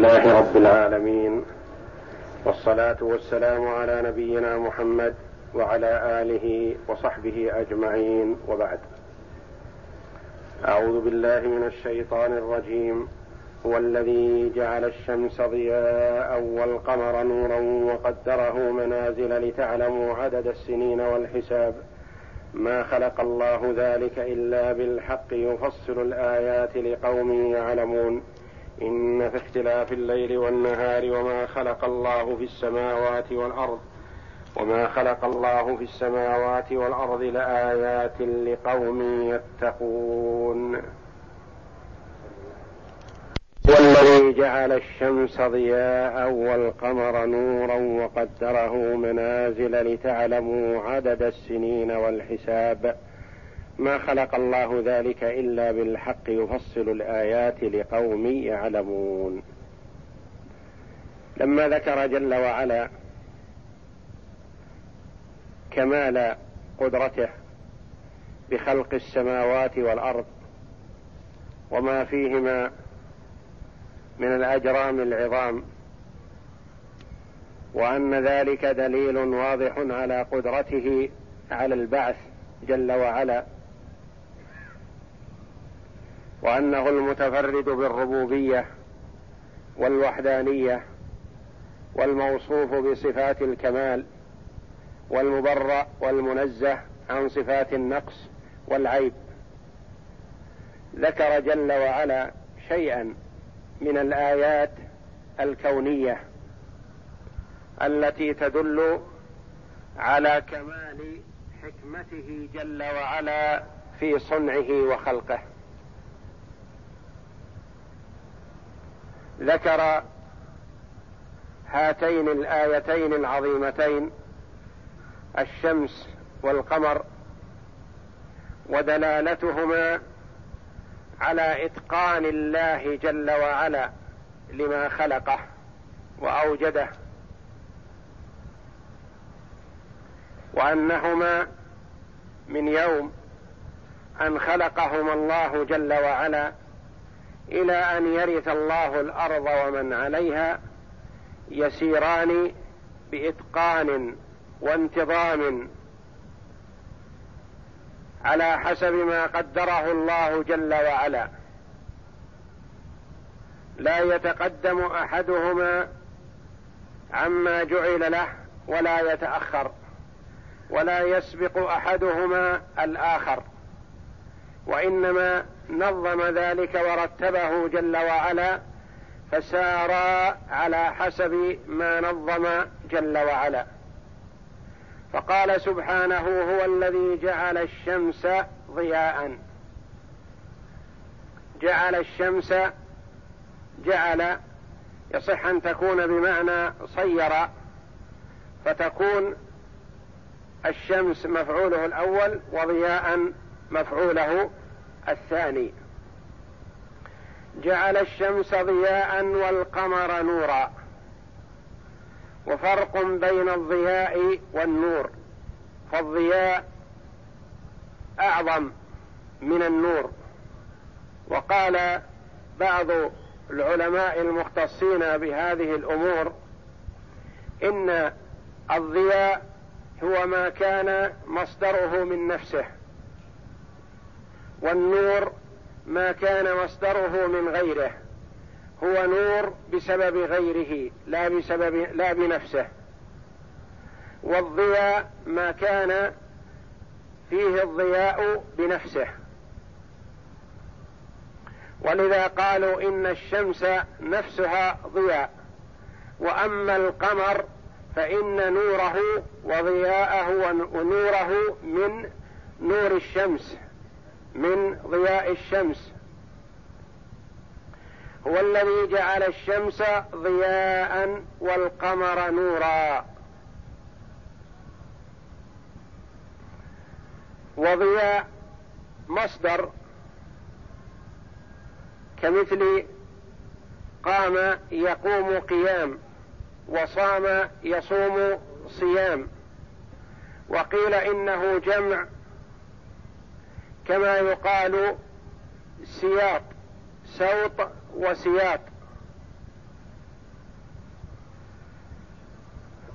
لله رب العالمين، والصلاة والسلام على نبينا محمد وعلى آله وصحبه أجمعين، وبعد. أعوذ بالله من الشيطان الرجيم. هو الذي جعل الشمس ضياء والقمر نورا وقدره منازل لتعلموا عدد السنين والحساب، ما خلق الله ذلك إلا بالحق يفصل الآيات لقوم يعلمون. إن في اختلاف الليل والنهار وما خلق الله في السماوات والأرض لآيات لقوم يتقون. والذي جعل الشمس ضياء والقمر نورا وقدره منازل لتعلموا عدد السنين والحساب، ما خلق الله ذلك إلا بالحق يفصل الآيات لقوم يعلمون. لما ذكر جل وعلا كمال قدرته بخلق السماوات والأرض وما فيهما من الأجرام العظام، وأن ذلك دليل واضح على قدرته على البعث جل وعلا، وأنه المتفرد بالربوبية والوحدانية والموصوف بصفات الكمال والمبرأ والمنزه عن صفات النقص والعيب. ذكر جل وعلا شيئا من الآيات الكونية التي تدل على كمال حكمته جل وعلا في صنعه وخلقه. ذكر هاتين الآيتين العظيمتين الشمس والقمر ودلالتهما على إتقان الله جل وعلا لما خلقه وأوجده، وأنهما من يوم أن خلقهما الله جل وعلا إلى أن يرث الله الأرض ومن عليها يسيران بإتقان وانتظام على حسب ما قدره الله جل وعلا، لا يتقدم أحدهما عما جعل له ولا يتأخر، ولا يسبق أحدهما الآخر، وإنما نظم ذلك ورتبه جل وعلا فسارا على حسب ما نظم جل وعلا. فقال سبحانه: هو الذي جعل الشمس ضياء. جعل الشمس، جعل يصح أن تكون بمعنى صير، فتكون الشمس مفعوله الأول وضياء مفعوله الثاني. جعل الشمس ضياء والقمر نورا. وفرق بين الضياء والنور، فالضياء أعظم من النور. وقال بعض العلماء المختصين بهذه الأمور إن الضياء هو ما كان مصدره من نفسه، والنور ما كان مصدره من غيره. هو نور بسبب غيره لا بنفسه. والضياء ما كان فيه الضياء بنفسه، ولذا قالوا إن الشمس نفسها ضياء، وأما القمر فإن نوره وضياءه ونوره من نور الشمس، من ضياء الشمس. هو الذي جعل الشمس ضياء والقمر نورا. وضياء مصدر كمثل قام يقوم قيام، وصام يصوم صيام. وقيل إنه جمع كما يقال سياط، سوط وسياط.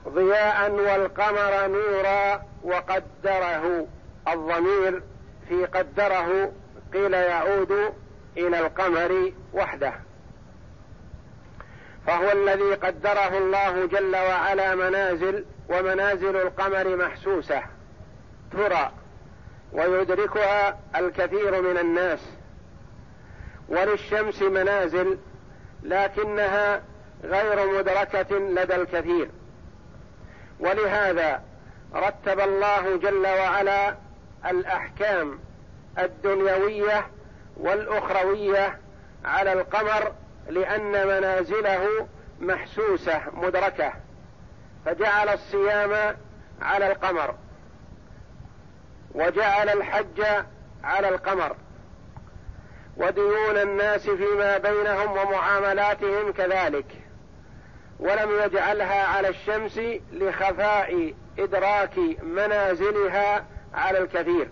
ضياء والقمر نورا وقدره. الضمير في قدره قيل يعود إلى القمر وحده، فهو الذي قدره الله جل وعلا منازل، ومنازل القمر محسوسة ترى ويدركها الكثير من الناس، وللشمس منازل لكنها غير مدركة لدى الكثير، ولهذا رتب الله جل وعلا الأحكام الدنيوية والأخروية على القمر، لأن منازله محسوسة مدركة، فجعل الصيام على القمر، وجعل الحج على القمر، وديون الناس فيما بينهم ومعاملاتهم كذلك، ولم يجعلها على الشمس لخفاء إدراك منازلها على الكثير.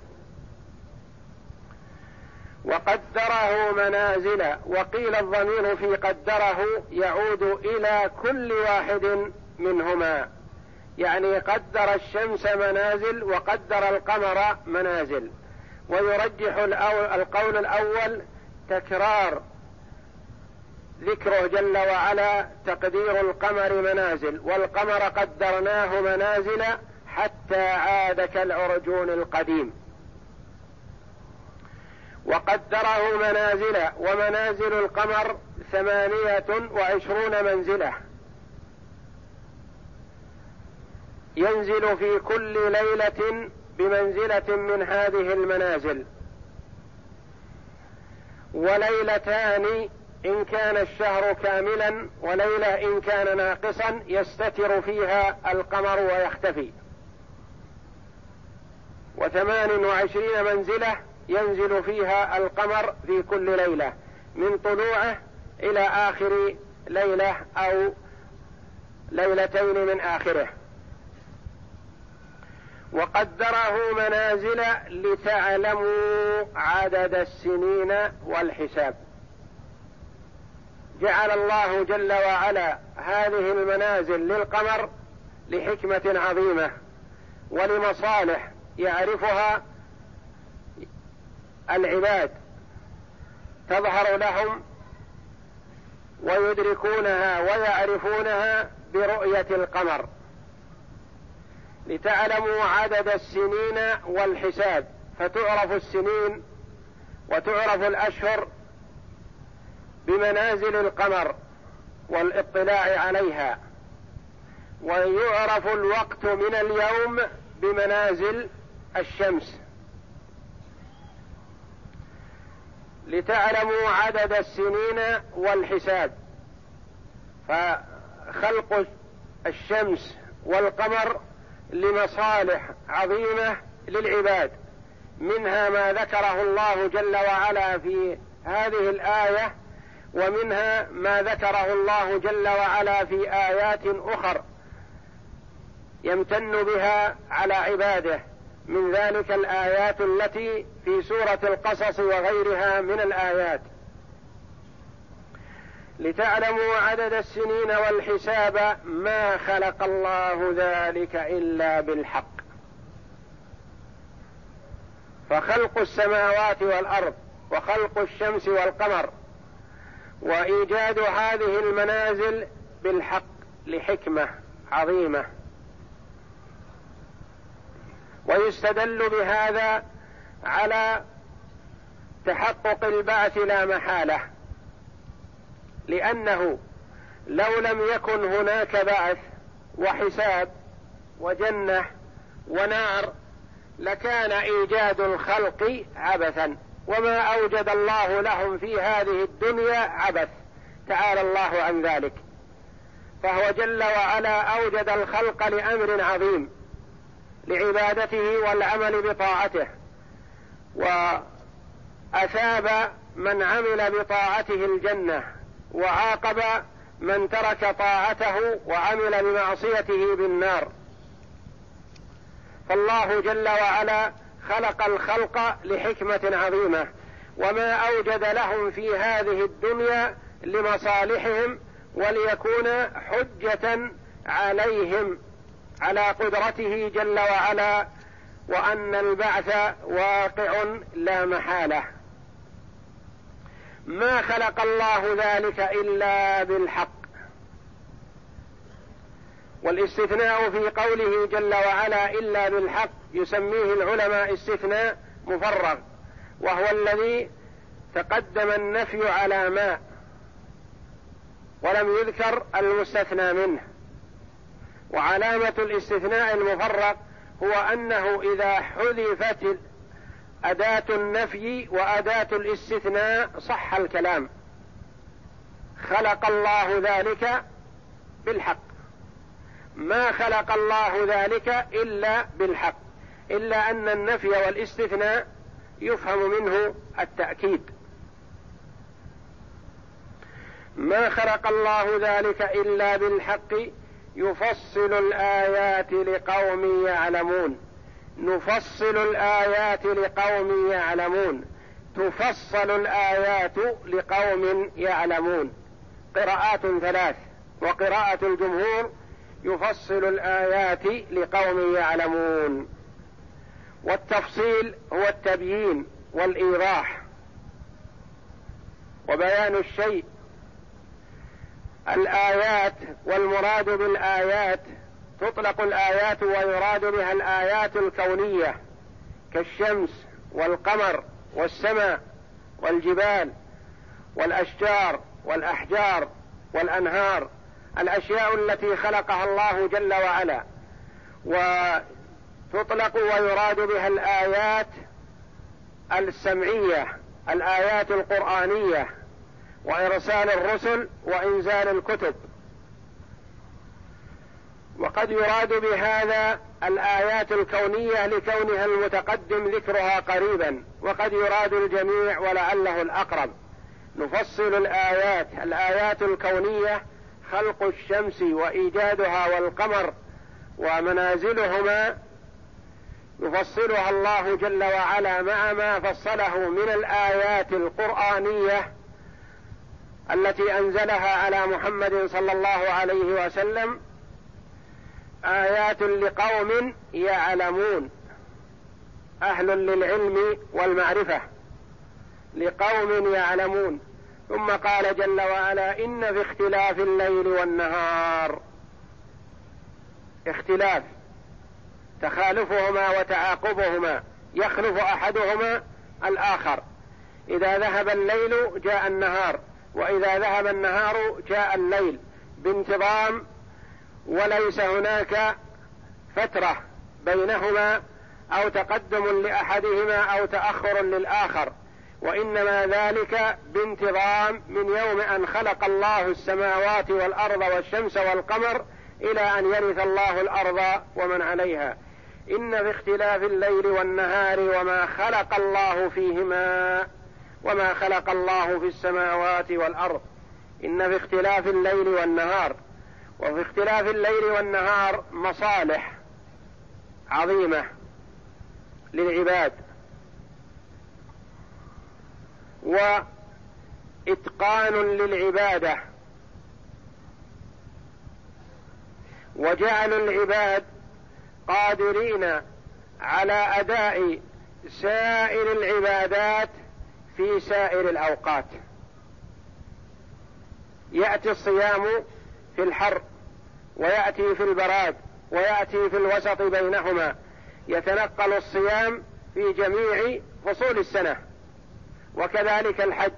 وقدره منازل، وقيل الضمير في قدره يعود إلى كل واحد منهما، يعني قدر الشمس منازل وقدر القمر منازل. ويرجح القول الأول تكرار ذكره جل وعلا تقدير القمر منازل، والقمر قدرناه منازل حتى عاد كالعرجون القديم. وقدره منازل، ومنازل القمر 28 منزلة، ينزل في كل ليلة بمنزلة من هذه المنازل، وليلتان إن كان الشهر كاملا، وليلة إن كان ناقصا يستتر فيها القمر ويختفي. 28 منزلة ينزل فيها القمر في كل ليلة من طلوعه إلى آخر ليلة أو ليلتين من آخره. وقدره منازل لتعلموا عدد السنين والحساب. جعل الله جل وعلا هذه المنازل للقمر لحكمة عظيمة ولمصالح يعرفها العباد تظهر لهم ويدركونها ويعرفونها برؤية القمر، لتعلموا عدد السنين والحساب، فتعرف السنين وتعرف الأشهر بمنازل القمر والاطلاع عليها، ويعرف الوقت من اليوم بمنازل الشمس. لتعلموا عدد السنين والحساب، فخلق الشمس والقمر لمصالح عظيمة للعباد، منها ما ذكره الله جل وعلا في هذه الآية، ومنها ما ذكره الله جل وعلا في آيات أخر يمتن بها على عباده، من ذلك الآيات التي في سورة القصص وغيرها من الآيات. لتعلموا عدد السنين والحساب ما خلق الله ذلك إلا بالحق. فخلق السماوات والأرض وخلق الشمس والقمر وإيجاد هذه المنازل بالحق لحكمة عظيمة. ويستدل بهذا على تحقق البعث لا محالة، لأنه لو لم يكن هناك بعث وحساب وجنة ونار لكان إيجاد الخلق عبثا، وما أوجد الله لهم في هذه الدنيا عبث، تعالى الله عن ذلك. فهو جل وعلا أوجد الخلق لأمر عظيم، لعبادته والعمل بطاعته، وأثاب من عمل بطاعته الجنة، وعاقب من ترك طاعته وعمل بمعصيته بالنار. فالله جل وعلا خلق الخلق لحكمة عظيمة، وما أوجد لهم في هذه الدنيا لمصالحهم وليكون حجة عليهم على قدرته جل وعلا وأن البعث واقع لا محالة. ما خلق الله ذلك إلا بالحق. والاستثناء في قوله جل وعلا إلا بالحق يسميه العلماء استثناء مفرغ، وهو الذي تقدم النفي على ما ولم يذكر المستثنى منه. وعلامة الاستثناء المفرغ هو أنه إذا حذفت أداة النفي وأداة الاستثناء صح الكلام. خلق الله ذلك بالحق، ما خلق الله ذلك إلا بالحق، إلا أن النفي والاستثناء يفهم منه التأكيد. ما خلق الله ذلك إلا بالحق يفصل الآيات لقوم يعلمون. نفصل الآيات لقوم يعلمون، تفصل الآيات لقوم يعلمون. قراءات ثلاث، وقراءة الجمهور يفصل الآيات لقوم يعلمون. والتفصيل هو التبيين والإيضاح وبيان الشيء. الآيات، والمراد بالآيات تطلق الآيات ويراد بها الآيات الكونية كالشمس والقمر والسماء والجبال والأشجار والأحجار والأنهار، الأشياء التي خلقها الله جل وعلا. وتطلق ويراد بها الآيات السمعية، الآيات القرآنية، وإرسال الرسل وإنزال الكتب. وقد يراد بهذا الآيات الكونية لكونها المتقدم ذكرها قريبا، وقد يراد الجميع ولعله الأقرب. نفصل الآيات، الآيات الكونية خلق الشمس وإيجادها والقمر ومنازلهما يفصلها الله جل وعلا مع ما فصله من الآيات القرآنية التي أنزلها على محمد صلى الله عليه وسلم، آيات لقوم يعلمون، أهل للعلم والمعرفة، لقوم يعلمون. ثم قال جل وعلا إن في اختلاف الليل والنهار. اختلاف تخالفهما وتعاقبهما، يخلف أحدهما الآخر. إذا ذهب الليل جاء النهار، وإذا ذهب النهار جاء الليل بانتظام، وليس هناك فترة بينهما أو تقدم لأحدهما أو تأخر للآخر، وإنما ذلك بانتظام من يوم أن خلق الله السماوات والأرض والشمس والقمر إلى أن يرث الله الأرض ومن عليها. إن في اختلاف الليل والنهار وما خلق الله فيهما وما خلق الله في السماوات والأرض. إن في اختلاف الليل والنهار. وفي اختلاف الليل والنهار مصالح عظيمة للعباد، وإتقان للعبادة، وجعل العباد قادرين على أداء سائر العبادات في سائر الأوقات. يأتي الصيام في الحر، ويأتي في البراد، ويأتي في الوسط بينهما. يتنقل الصيام في جميع فصول السنة، وكذلك الحج.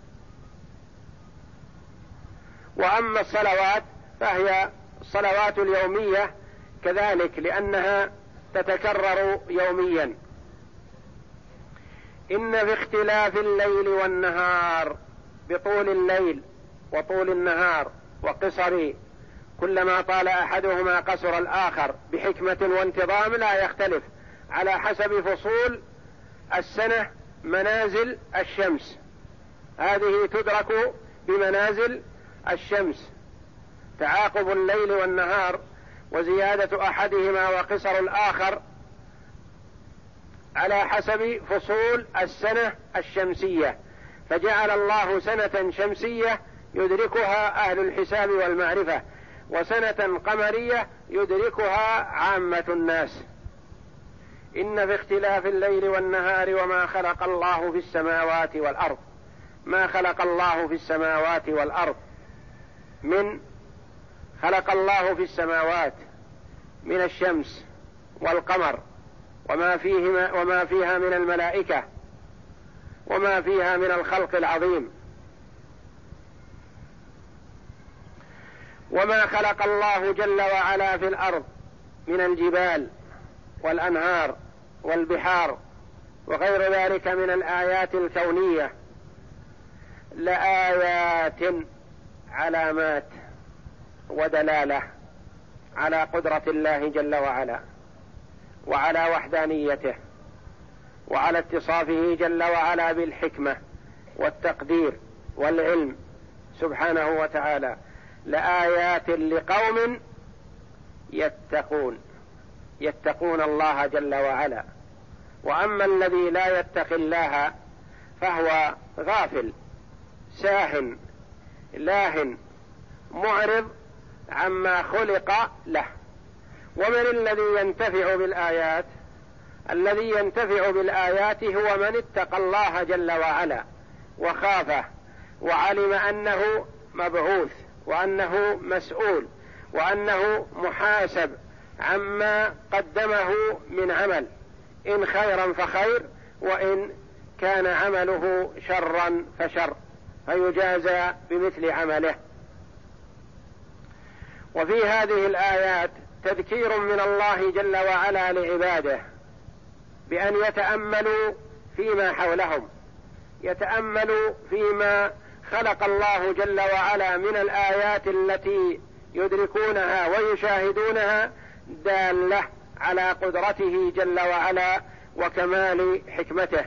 وأما الصلوات فهي الصلوات اليومية كذلك، لأنها تتكرر يوميا. إن في اختلاف الليل والنهار، بطول الليل وطول النهار وقصر، كلما طال أحدهما قصر الآخر بحكمة وانتظام لا يختلف، على حسب فصول السنة منازل الشمس. هذه تدرك بمنازل الشمس، تعاقب الليل والنهار وزيادة أحدهما وقصر الآخر على حسب فصول السنة الشمسية. فجعل الله سنة شمسية يدركها أهل الحساب والمعرفة، وسنة قمرية يدركها عامة الناس. إن في اختلاف الليل والنهار وما خلق الله في السماوات والأرض، ما خلق الله في السماوات والأرض من خلق الله في السماوات من الشمس والقمر وما فيها من الملائكة وما فيها من الخلق العظيم، وما خلق الله جل وعلا في الأرض من الجبال والأنهار والبحار وغير ذلك من الآيات الكونية لآيات علامات ودلالة على قدرة الله جل وعلا وعلى وحدانيته وعلى اتصافه جل وعلا بالحكمة والتقدير والعلم سبحانه وتعالى، لآيات لقوم يتقون الله جل وعلا. وأما الذي لا يتقي الله فهو غافل ساهن لاهن معرض عما خلق له. ومن الذي ينتفع بالآيات؟ الذي ينتفع بالآيات هو من اتقى الله جل وعلا وخافه وعلم أنه مبعوث وأنه مسؤول وأنه محاسب عما قدمه من عمل، إن خيرا فخير وإن كان عمله شرا فشر، فيجازى بمثل عمله. وفي هذه الآيات تذكير من الله جل وعلا لعباده بأن يتأملوا فيما حولهم، يتأملوا فيما خلق الله جل وعلا من الآيات التي يدركونها ويشاهدونها دالة على قدرته جل وعلا وكمال حكمته.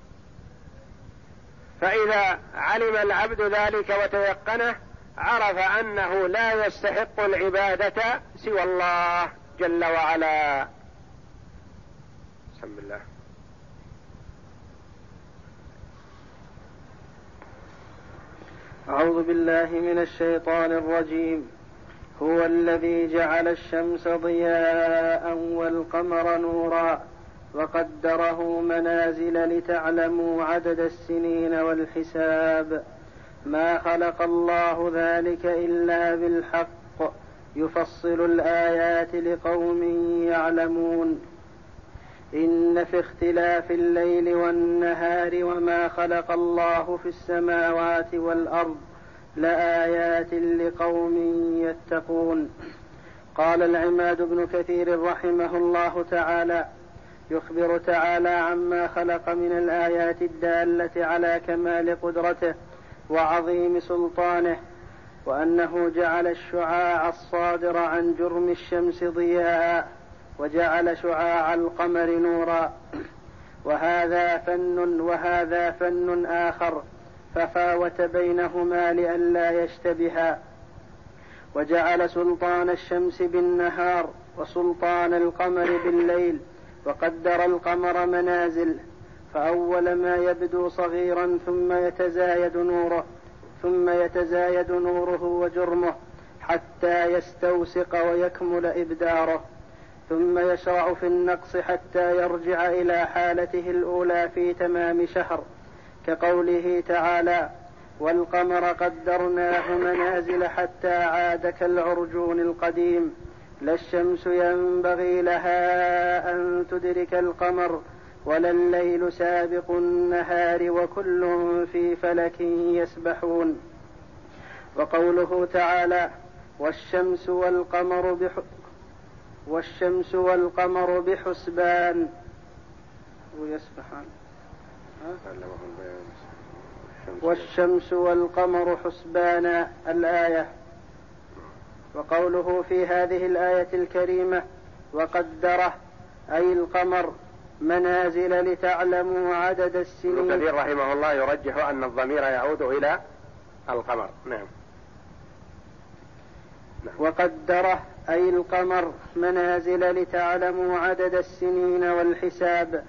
فإذا علم العبد ذلك وتيقنه عرف أنه لا يستحق العبادة سوى الله جل وعلا. بسم الله. أعوذ بالله من الشيطان الرجيم. هو الذي جعل الشمس ضياء والقمر نورا وقدره منازل لتعلموا عدد السنين والحساب ما خلق الله ذلك إلا بالحق يفصل الآيات لقوم يعلمون. إن في اختلاف الليل والنهار وما خلق الله في السماوات والأرض لآيات لقوم يتقون. قال العماد بن كثير رحمه الله تعالى: يخبر تعالى عما خلق من الآيات الدالة على كمال قدرته وعظيم سلطانه، وأنه جعل الشعاع الصادر عن جرم الشمس ضياء وجعل شعاع القمر نورا، وهذا فن آخر ففاوت بينهما لئلا يشتبها. وجعل سلطان الشمس بالنهار وسلطان القمر بالليل، وقدر القمر منازل، فأول ما يبدو صغيرا ثم يتزايد نوره وجرمه حتى يستوسق ويكمل إبداره، ثم يشرع في النقص حتى يرجع إلى حالته الأولى في تمام شهر، كقوله تعالى: والقمر قدرناه منازل حتى عاد كالعرجون القديم، لا الشمس ينبغي لها أن تدرك القمر ولا الليل سابق النهار وكل في فلك يسبحون. وقوله تعالى: والشمس والقمر بحسبان ويسبحان. والشمس والقمر حسبانا الآية. وقوله في هذه الآية الكريمة: وقدره أي القمر منازل لتعلموا عدد السنين. ابن كثير رحمه الله يرجح أن الضمير يعود إلى القمر. نعم. وقدره أي القمر منازل لتعلموا عدد السنين والحساب،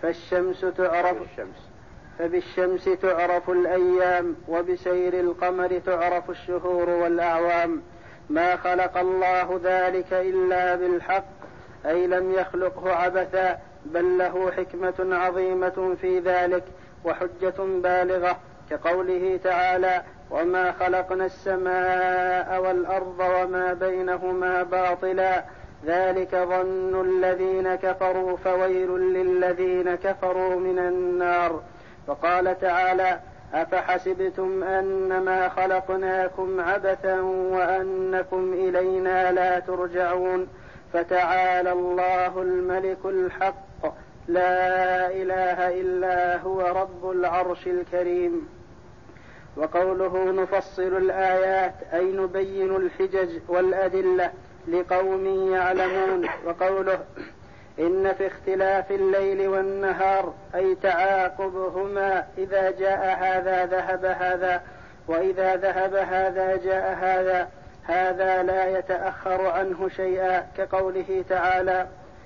فبالشمس تعرف الأيام، وبسير القمر تعرف الشهور والأعوام، ما خلق الله ذلك إلا بالحق، أي لم يخلقه عبثا، بل له حكمة عظيمة في ذلك وحجة بالغة، كقوله تعالى: وما خلقنا السماء والأرض وما بينهما باطلا، ذلك ظن الذين كفروا فويل للذين كفروا من النار. وقال تعالى: أفحسبتم أنما خلقناكم عبثا وأنكم إلينا لا ترجعون، فتعالى الله الملك الحق، لا إله إلا هو رب العرش الكريم. وقوله نفصل الآيات أي نبين الحجج والأدلة لقوم يعلمون. وقوله إن في اختلاف الليل والنهار أي تعاقبهما، إذا جاء هذا ذهب هذا، وإذا ذهب هذا جاء هذا، هذا لا يتأخر عنه شيئا، كقوله تعالى: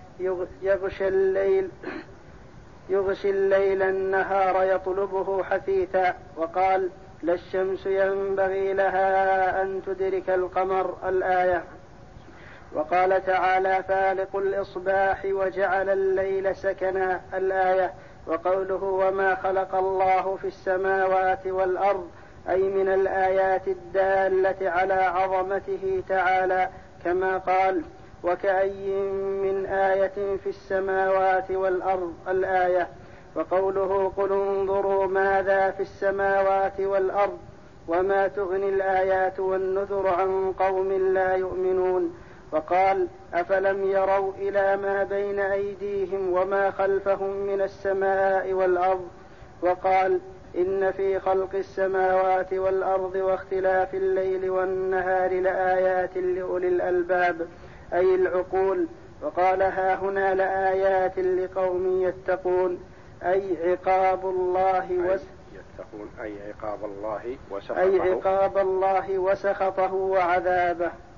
يغشي الليل النهار يطلبه حثيثا. وقال: لا الشمس ينبغي لها أن تدرك القمر، الآية. وقال تعالى: فالق الإصباح وجعل الليل سكنا، الآية. وقوله وما خلق الله في السماوات والأرض، أي من الآيات الدالة على عظمته تعالى، كما قال: وكأي من آية في السماوات والأرض، الآية. وقوله قل انظروا ماذا في السماوات والأرض وما تغني الآيات والنذر عن قوم لا يؤمنون. وقال: أفلم يروا إلى ما بين أيديهم وما خلفهم من السماء والأرض. وقال: إن في خلق السماوات والأرض واختلاف الليل والنهار لآيات لأولي الألباب، أي العقول. وقال: ها هنا لآيات لقوم يتقون، أي عقاب الله وسخطه وعذابه.